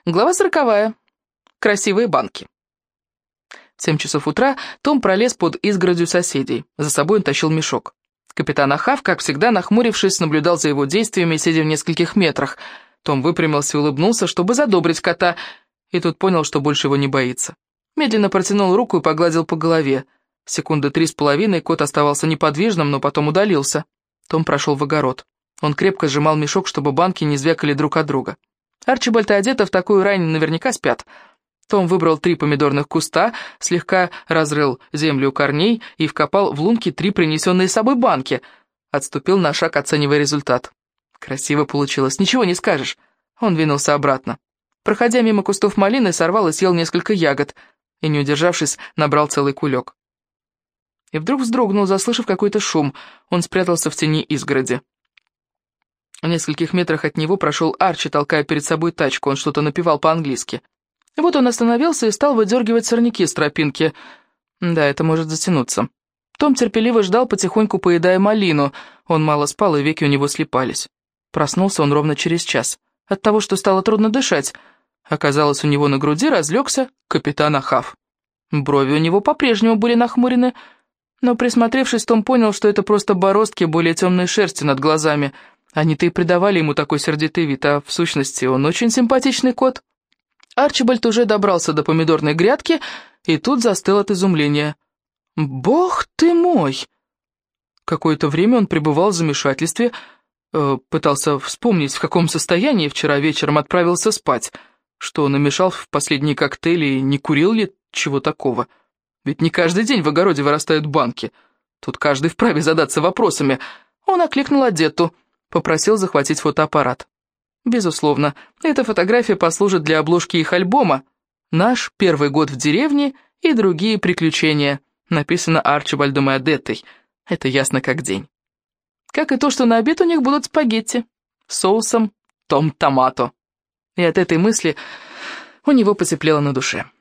Глава 40. Красивые банки. В 7 часов утра Том пролез под изгородью соседей. За собой он тащил мешок. Капитан Ахав, как всегда, нахмурившись, наблюдал за его действиями, сидя в нескольких метрах. Том выпрямился и улыбнулся, чтобы задобрить кота, и тут понял, что больше его не боится. Медленно протянул руку и погладил по голове. Секунды 3,5 кот оставался неподвижным, но потом удалился. Том прошел в огород. Он крепко сжимал мешок, чтобы банки не звякали друг от друга. Арчибальд и Одетта в такую рань наверняка спят. Том выбрал 3 помидорных куста, слегка разрыл землю у корней и вкопал в лунки 3 принесенные с собой банки. Отступил на шаг, оценивая результат. Красиво получилось, ничего не скажешь. Он двинулся обратно. Проходя мимо кустов малины, сорвал и съел несколько ягод, и, не удержавшись, набрал целый кулек. И вдруг вздрогнул, заслышав какой-то шум. Он спрятался в тени изгороди. В нескольких метрах от него прошел Арчи, толкая перед собой тачку. Он что-то напевал по-английски. Вот он остановился и стал выдергивать сорняки с тропинки. Да, это может затянуться. Том терпеливо ждал, потихоньку поедая малину. Он мало спал, и веки у него слипались. Проснулся он ровно через час. От того, что стало трудно дышать. Оказалось, у него на груди разлегся капитан Ахав. Брови у него по-прежнему были нахмурены, но, присмотревшись, Том понял, что это просто бороздки более темной шерсти над глазами. Они-то и придавали ему такой сердитый вид, а в сущности он очень симпатичный кот. Арчибальд уже добрался до помидорной грядки, и тут застыл от изумления. «Бог ты мой!» Какое-то время он пребывал в замешательстве, пытался вспомнить, в каком состоянии вчера вечером отправился спать, что намешал в последние коктейли и не курил ли чего такого. Ведь не каждый день в огороде вырастают банки. Тут каждый вправе задаться вопросами. Он окликнул Одетту. Попросил захватить фотоаппарат. Безусловно, эта фотография послужит для обложки их альбома «Наш первый год в деревне и другие приключения», написано Арчибальдом и Одеттой. Это ясно как день. Как и то, что на обед у них будут спагетти с соусом том-томато. И от этой мысли у него потеплело на душе.